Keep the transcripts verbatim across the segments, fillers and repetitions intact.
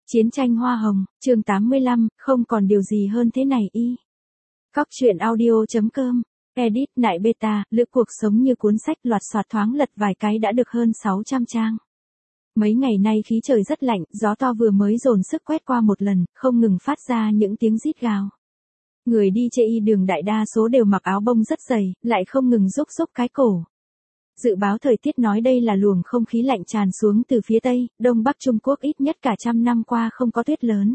Chiến tranh hoa hồng, chương tám mươi lăm, không còn điều gì hơn thế này y. Cóc truyện audio.com, edit nại beta, lữ cuộc sống như cuốn sách loạt soạt thoáng lật vài cái đã được hơn sáu trăm trang. Mấy ngày nay khí trời rất lạnh, gió to vừa mới dồn sức quét qua một lần, không ngừng phát ra những tiếng rít gào. Người đi chê y đường đại đa số đều mặc áo bông rất dày, lại không ngừng rúc rúc cái cổ. Dự báo thời tiết nói đây là luồng không khí lạnh tràn xuống từ phía Tây, Đông Bắc Trung Quốc ít nhất cả trăm năm qua không có tuyết lớn.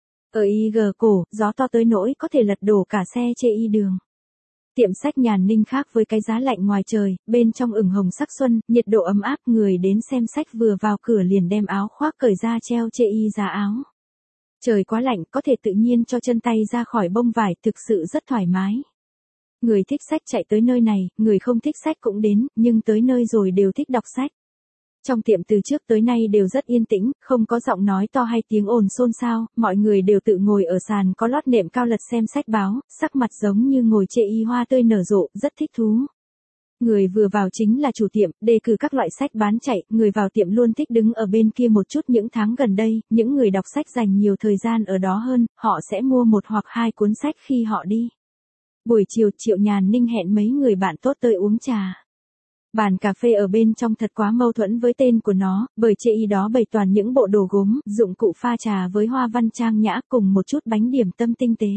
Ở y gờ cổ, gió to tới nỗi có thể lật đổ cả xe chê y đường. Tiệm sách Nhàn Ninh khác với cái giá lạnh ngoài trời, bên trong ửng hồng sắc xuân, nhiệt độ ấm áp, người đến xem sách vừa vào cửa liền đem áo khoác cởi ra treo chê y giá áo. Trời quá lạnh, có thể tự nhiên cho chân tay ra khỏi bông vải, thực sự rất thoải mái. Người thích sách chạy tới nơi này, người không thích sách cũng đến, nhưng tới nơi rồi đều thích đọc sách. Trong tiệm từ trước tới nay đều rất yên tĩnh, không có giọng nói to hay tiếng ồn xôn xao, mọi người đều tự ngồi ở sàn có lót nệm cao lật xem sách báo, sắc mặt giống như ngồi chê y hoa tươi nở rộ, rất thích thú. Người vừa vào chính là chủ tiệm, đề cử các loại sách bán chạy, người vào tiệm luôn thích đứng ở bên kia một chút. Những tháng gần đây, những người đọc sách dành nhiều thời gian ở đó hơn, họ sẽ mua một hoặc hai cuốn sách khi họ đi. Buổi chiều, Triệu Nhàn Ninh hẹn mấy người bạn tốt tới uống trà. Bàn cà phê ở bên trong thật quá mâu thuẫn với tên của nó, bởi chê y đó bày toàn những bộ đồ gốm, dụng cụ pha trà với hoa văn trang nhã cùng một chút bánh điểm tâm tinh tế.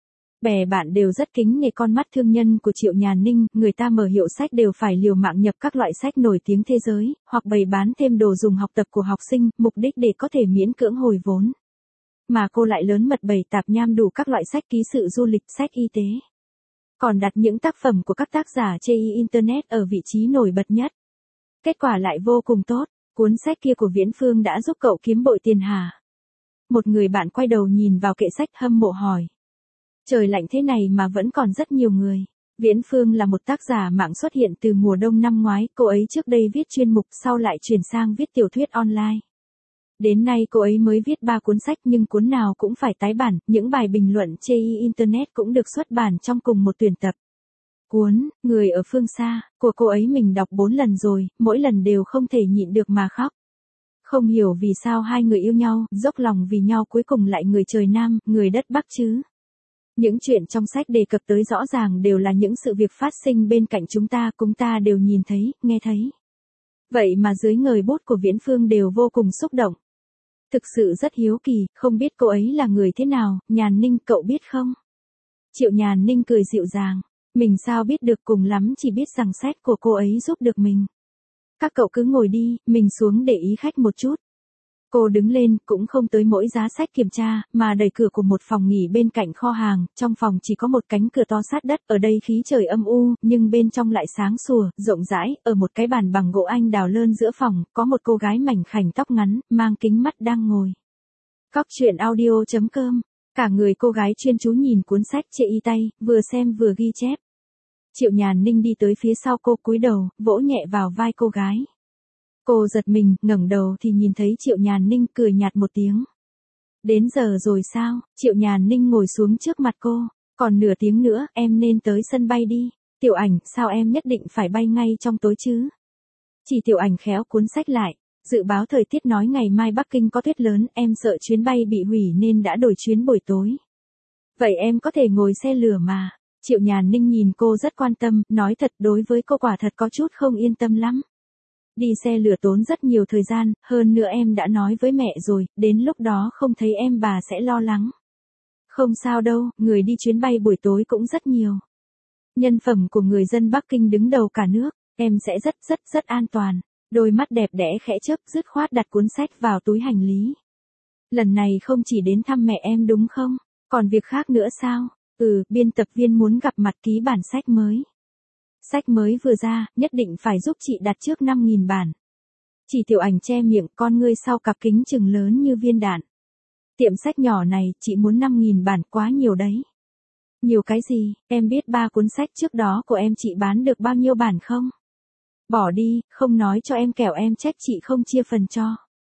Bè bạn đều rất kính nể con mắt thương nhân của Triệu Nhàn Ninh, người ta mở hiệu sách đều phải liều mạng nhập các loại sách nổi tiếng thế giới, hoặc bày bán thêm đồ dùng học tập của học sinh, mục đích để có thể miễn cưỡng hồi vốn. Mà cô lại lớn mật bày tạp nham đủ các loại sách ký sự du lịch, sách y tế. Còn đặt những tác phẩm của các tác giả chê y Internet ở vị trí nổi bật nhất. Kết quả lại vô cùng tốt, cuốn sách kia của Viễn Phương đã giúp cậu kiếm bội tiền hả? Một người bạn quay đầu nhìn vào kệ sách hâm mộ hỏi. Trời lạnh thế này mà vẫn còn rất nhiều người. Viễn Phương là một tác giả mạng xuất hiện từ mùa đông năm ngoái, cô ấy trước đây viết chuyên mục sau lại chuyển sang viết tiểu thuyết online. Đến nay cô ấy mới viết ba cuốn sách nhưng cuốn nào cũng phải tái bản, những bài bình luận chê y Internet cũng được xuất bản trong cùng một tuyển tập. Cuốn, Người ở phương xa, của cô ấy mình đọc bốn lần rồi, mỗi lần đều không thể nhịn được mà khóc. Không hiểu vì sao hai người yêu nhau, dốc lòng vì nhau cuối cùng lại người trời Nam, người đất Bắc chứ. Những chuyện trong sách đề cập tới rõ ràng đều là những sự việc phát sinh bên cạnh chúng ta, chúng ta đều nhìn thấy, nghe thấy. Vậy mà dưới ngòi bút của Viễn Phương đều vô cùng xúc động. Thực sự rất hiếu kỳ, không biết cô ấy là người thế nào, Nhàn Ninh cậu biết không? Triệu Nhàn Ninh cười dịu dàng, mình sao biết được, cùng lắm chỉ biết rằng sách của cô ấy giúp được mình. Các cậu cứ ngồi đi, mình xuống để ý khách một chút. Cô đứng lên, cũng không tới mỗi giá sách kiểm tra, mà đẩy cửa của một phòng nghỉ bên cạnh kho hàng, trong phòng chỉ có một cánh cửa to sát đất, ở đây khí trời âm u, nhưng bên trong lại sáng sủa, rộng rãi, ở một cái bàn bằng gỗ anh đào lơn giữa phòng, có một cô gái mảnh khảnh tóc ngắn, mang kính mắt đang ngồi. Cóc truyện audio.com, cả người cô gái chuyên chú nhìn cuốn sách chê y tay, vừa xem vừa ghi chép. Triệu Nhàn Ninh đi tới phía sau cô, cúi đầu, vỗ nhẹ vào vai cô gái. Cô giật mình, ngẩng đầu thì nhìn thấy Triệu Nhàn Ninh cười nhạt một tiếng. Đến giờ rồi sao? Triệu Nhàn Ninh ngồi xuống trước mặt cô. Còn nửa tiếng nữa, em nên tới sân bay đi. Tiểu Ảnh, sao em nhất định phải bay ngay trong tối chứ? Chỉ Tiểu Ảnh khéo cuốn sách lại. Dự báo thời tiết nói ngày mai Bắc Kinh có tuyết lớn, em sợ chuyến bay bị hủy nên đã đổi chuyến buổi tối. Vậy em có thể ngồi xe lửa mà. Triệu Nhàn Ninh nhìn cô rất quan tâm, nói thật đối với cô quả thật có chút không yên tâm lắm. Đi xe lửa tốn rất nhiều thời gian, hơn nữa em đã nói với mẹ rồi, đến lúc đó không thấy em bà sẽ lo lắng. Không sao đâu, người đi chuyến bay buổi tối cũng rất nhiều. Nhân phẩm của người dân Bắc Kinh đứng đầu cả nước, em sẽ rất rất rất an toàn. Đôi mắt đẹp đẽ khẽ chớp, dứt khoát đặt cuốn sách vào túi hành lý. Lần này không chỉ đến thăm mẹ em đúng không? Còn việc khác nữa sao? Ừ, biên tập viên muốn gặp mặt ký bản sách mới. Sách mới vừa ra, nhất định phải giúp chị đặt trước năm nghìn bản. Chỉ Tiểu Ảnh che miệng, con ngươi sau cặp kính chừng lớn như viên đạn. Tiệm sách nhỏ này, chị muốn năm nghìn bản, quá nhiều đấy. Nhiều cái gì, em biết ba cuốn sách trước đó của em chị bán được bao nhiêu bản không? Bỏ đi, không nói cho em kẻo em trách chị không chia phần cho.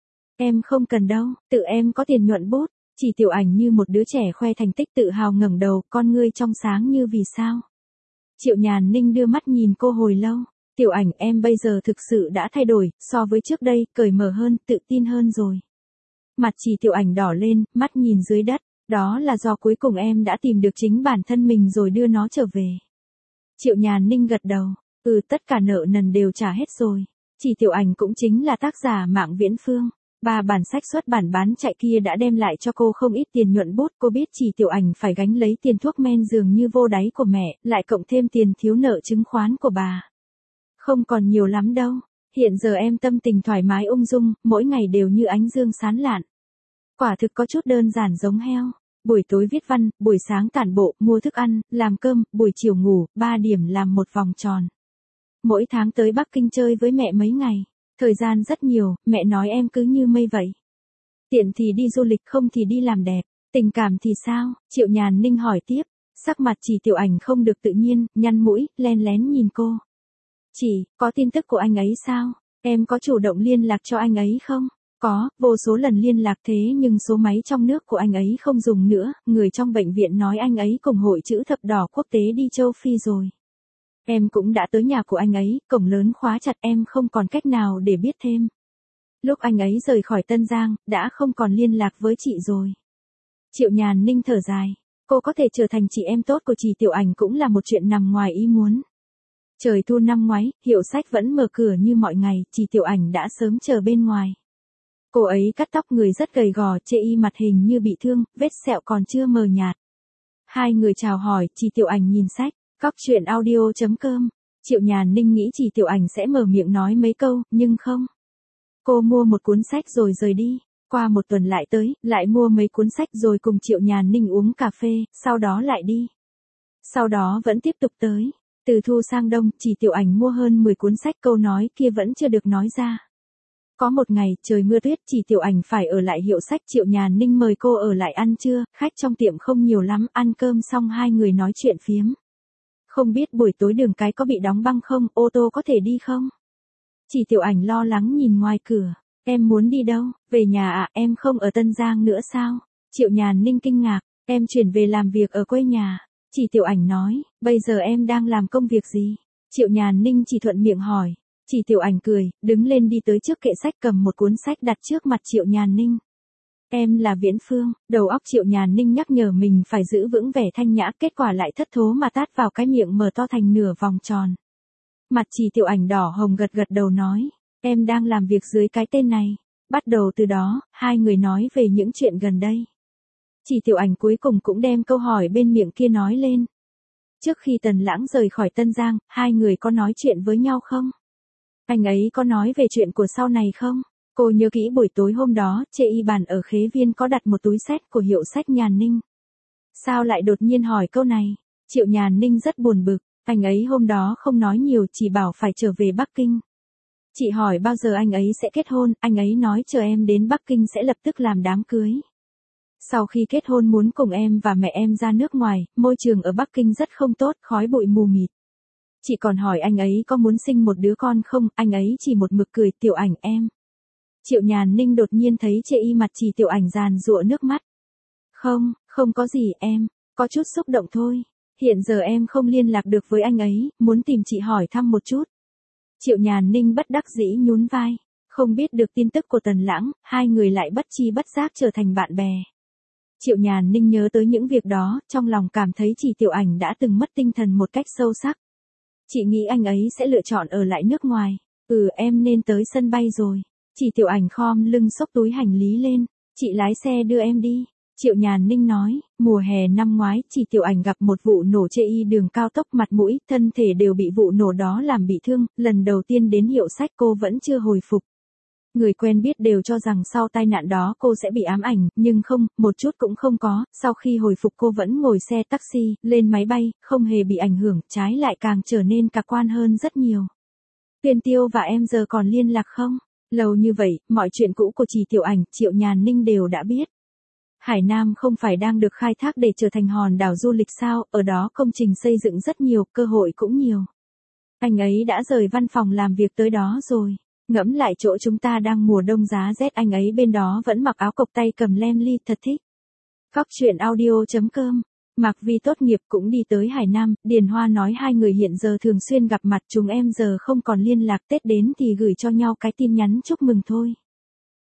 Em không cần đâu, tự em có tiền nhuận bút. Chỉ Tiểu Ảnh như một đứa trẻ khoe thành tích tự hào ngẩng đầu, con ngươi trong sáng như vì sao. Triệu Nhàn Ninh đưa mắt nhìn cô hồi lâu. Tiểu Ảnh, em bây giờ thực sự đã thay đổi, so với trước đây, cởi mở hơn, tự tin hơn rồi. Mặt Trì Tiểu Ảnh đỏ lên, mắt nhìn dưới đất. Đó là do cuối cùng em đã tìm được chính bản thân mình rồi đưa nó trở về. Triệu Nhàn Ninh gật đầu. Ừ, tất cả nợ nần đều trả hết rồi. Trì Tiểu Ảnh cũng chính là tác giả Mạng Viễn Phương. Ba bản sách xuất bản bán chạy kia đã đem lại cho cô không ít tiền nhuận bút. Cô biết Trì Tiểu Ảnh phải gánh lấy tiền thuốc men dường như vô đáy của mẹ, lại cộng thêm tiền thiếu nợ chứng khoán của bà. Không còn nhiều lắm đâu. Hiện giờ em tâm tình thoải mái ung dung, mỗi ngày đều như ánh dương sáng lạn. Quả thực có chút đơn giản giống heo. Buổi tối viết văn, buổi sáng tản bộ, mua thức ăn, làm cơm, buổi chiều ngủ, ba điểm làm một vòng tròn. Mỗi tháng tới Bắc Kinh chơi với mẹ mấy ngày. Thời gian rất nhiều, mẹ nói em cứ như mây vậy. Tiện thì đi du lịch, không thì đi làm đẹp. Tình cảm thì sao? Triệu Nhàn Ninh hỏi tiếp. Sắc mặt Trì Tiểu Ảnh không được tự nhiên, nhăn mũi, len lén nhìn cô. Chị, có tin tức của anh ấy sao? Em có chủ động liên lạc cho anh ấy không? Có, vô số lần liên lạc thế nhưng số máy trong nước của anh ấy không dùng nữa, người trong bệnh viện nói anh ấy cùng hội chữ thập đỏ quốc tế đi châu Phi rồi. Em cũng đã tới nhà của anh ấy, cổng lớn khóa chặt, em không còn cách nào để biết thêm. Lúc anh ấy rời khỏi Tân Giang, đã không còn liên lạc với chị rồi. Triệu Nhàn Ninh thở dài, cô có thể trở thành chị em tốt của Trì Tiểu Ảnh cũng là một chuyện nằm ngoài ý muốn. Trời thu năm ngoái, hiệu sách vẫn mở cửa như mọi ngày, Trì Tiểu Ảnh đã sớm chờ bên ngoài. Cô ấy cắt tóc người rất gầy gò, chê y mặt hình như bị thương, vết sẹo còn chưa mờ nhạt. Hai người chào hỏi, Trì Tiểu Ảnh nhìn sách, cóc truyện audio chấm com. Triệu Nhàn Ninh nghĩ Trì Tiểu Ảnh sẽ mở miệng nói mấy câu, nhưng không. Cô mua một cuốn sách rồi rời đi, qua một tuần lại tới, lại mua mấy cuốn sách rồi cùng Triệu Nhàn Ninh uống cà phê, sau đó lại đi. Sau đó vẫn tiếp tục tới. Từ thu sang đông, Trì Tiểu Ảnh mua hơn mười cuốn sách, câu nói kia vẫn chưa được nói ra. Có một ngày, trời mưa tuyết, Trì Tiểu Ảnh phải ở lại hiệu sách, Triệu Nhàn Ninh mời cô ở lại ăn trưa, khách trong tiệm không nhiều lắm, ăn cơm xong hai người nói chuyện phiếm. Không biết buổi tối đường cái có bị đóng băng không, ô tô có thể đi không? Trì Tiểu Ảnh lo lắng nhìn ngoài cửa, em muốn đi đâu, về nhà à, em không ở Tân Giang nữa sao? Triệu Nhàn Ninh kinh ngạc, em chuyển về làm việc ở quê nhà. Trì Tiểu Ảnh nói, bây giờ em đang làm công việc gì? Triệu Nhàn Ninh chỉ thuận miệng hỏi. Trì Tiểu Ảnh cười, đứng lên đi tới trước kệ sách cầm một cuốn sách đặt trước mặt Triệu Nhàn Ninh. Em là Viễn Phương, đầu óc Triệu Nhàn Ninh nhắc nhở mình phải giữ vững vẻ thanh nhã, kết quả lại thất thố mà tát vào cái miệng mở to thành nửa vòng tròn. Mặt Trì Tiểu Ảnh đỏ hồng gật gật đầu nói, em đang làm việc dưới cái tên này. Bắt đầu từ đó, hai người nói về những chuyện gần đây. Trì Tiểu Ảnh cuối cùng cũng đem câu hỏi bên miệng kia nói lên. Trước khi Tần Lãng rời khỏi Tân Giang, hai người có nói chuyện với nhau không? Anh ấy có nói về chuyện của sau này không? Cô nhớ kỹ buổi tối hôm đó, chê y bàn ở Khế Viên có đặt một túi sách của hiệu sách Nhàn Ninh. Sao lại đột nhiên hỏi câu này? Triệu Nhàn Ninh rất buồn bực, anh ấy hôm đó không nói nhiều, chỉ bảo phải trở về Bắc Kinh. Chị hỏi bao giờ anh ấy sẽ kết hôn, anh ấy nói chờ em đến Bắc Kinh sẽ lập tức làm đám cưới. Sau khi kết hôn muốn cùng em và mẹ em ra nước ngoài, môi trường ở Bắc Kinh rất không tốt, khói bụi mù mịt. Chị còn hỏi anh ấy có muốn sinh một đứa con không, anh ấy chỉ một mực cười, Tiểu Ảnh em. Triệu Nhàn Ninh đột nhiên thấy chê y mặt Trì Tiểu Ảnh giàn giụa nước mắt. Không, không có gì em, có chút xúc động thôi. Hiện giờ em không liên lạc được với anh ấy, muốn tìm chị hỏi thăm một chút. Triệu Nhàn Ninh bất đắc dĩ nhún vai. Không biết được tin tức của Tần Lãng, hai người lại bất chi bất giác trở thành bạn bè. Triệu Nhàn Ninh nhớ tới những việc đó, trong lòng cảm thấy Trì Tiểu Ảnh đã từng mất tinh thần một cách sâu sắc. Chị nghĩ anh ấy sẽ lựa chọn ở lại nước ngoài. Ừ, em nên tới sân bay rồi. Trì Tiểu Ảnh khom lưng xốc túi hành lý lên. Chị lái xe đưa em đi. Triệu Nhàn Ninh nói, mùa hè năm ngoái, Trì Tiểu Ảnh gặp một vụ nổ chê y đường cao tốc, mặt mũi, thân thể đều bị vụ nổ đó làm bị thương, lần đầu tiên đến hiệu sách cô vẫn chưa hồi phục. Người quen biết đều cho rằng sau tai nạn đó cô sẽ bị ám ảnh, nhưng không, một chút cũng không có, sau khi hồi phục cô vẫn ngồi xe taxi, lên máy bay, không hề bị ảnh hưởng, trái lại càng trở nên lạc quan hơn rất nhiều. Tuyền Tiêu và em giờ còn liên lạc không? Lâu như vậy, mọi chuyện cũ của Trì Tiểu Ảnh, Triệu Nhàn Ninh đều đã biết. Hải Nam không phải đang được khai thác để trở thành hòn đảo du lịch sao, ở đó công trình xây dựng rất nhiều, cơ hội cũng nhiều. Anh ấy đã rời văn phòng làm việc tới đó rồi. Ngẫm lại chỗ chúng ta đang mùa đông giá rét, anh ấy bên đó vẫn mặc áo cộc tay cầm lem ly, thật thích. Cóc truyện audio chấm com. Mạc Vi tốt nghiệp cũng đi tới Hải Nam, Điền Hoa nói hai người hiện giờ thường xuyên gặp mặt, chúng em giờ không còn liên lạc, Tết đến thì gửi cho nhau cái tin nhắn chúc mừng thôi.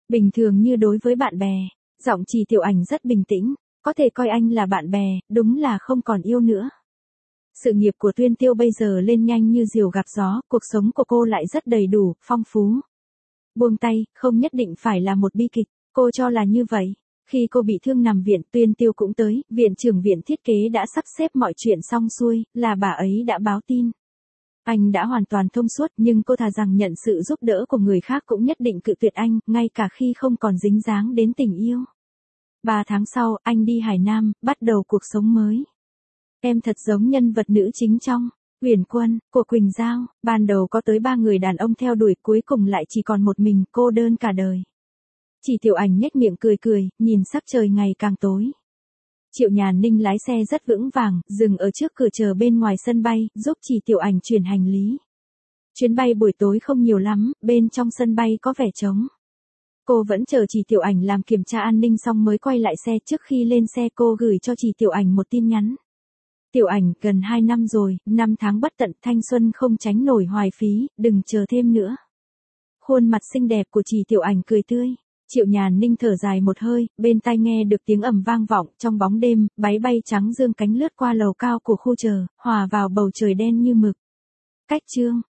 Bình thường như đối với bạn bè, giọng Trì Tiểu Ảnh rất bình tĩnh, có thể coi anh là bạn bè, đúng là không còn yêu nữa. Sự nghiệp của Tuyên Tiêu bây giờ lên nhanh như diều gặp gió, cuộc sống của cô lại rất đầy đủ, phong phú. Buông tay, không nhất định phải là một bi kịch, cô cho là như vậy. Khi cô bị thương nằm viện, Tuyên Tiêu cũng tới, viện trưởng viện thiết kế đã sắp xếp mọi chuyện xong xuôi, là bà ấy đã báo tin. Anh đã hoàn toàn thông suốt, nhưng cô thà rằng nhận sự giúp đỡ của người khác cũng nhất định cự tuyệt anh, ngay cả khi không còn dính dáng đến tình yêu. Ba tháng sau, anh đi Hải Nam, bắt đầu cuộc sống mới. Em thật giống nhân vật nữ chính trong Huyền Quân của Quỳnh Giao, ban đầu có tới ba người đàn ông theo đuổi, cuối cùng lại chỉ còn một mình, cô đơn cả đời. Chỉ Tiểu Ảnh nhếch miệng cười cười, nhìn sắc trời ngày càng tối. Triệu Nhàn Ninh lái xe rất vững vàng, dừng ở trước cửa chờ bên ngoài sân bay, giúp Chỉ Tiểu Ảnh chuyển hành lý. Chuyến bay buổi tối không nhiều lắm, bên trong sân bay có vẻ trống. Cô vẫn chờ Chỉ Tiểu Ảnh làm kiểm tra an ninh xong mới quay lại xe. Trước khi lên xe cô gửi cho Chỉ Tiểu Ảnh một tin nhắn. Tiểu Ảnh, gần hai năm rồi, năm tháng bất tận, thanh xuân không tránh nổi hoài phí, đừng chờ thêm nữa. Khuôn mặt xinh đẹp của Chỉ Tiểu Ảnh cười tươi. Triệu Nhàn Ninh thở dài một hơi, bên tai nghe được tiếng ầm vang vọng, trong bóng đêm, máy bay trắng dương cánh lướt qua lầu cao của khu chờ, hòa vào bầu trời đen như mực. Cách chương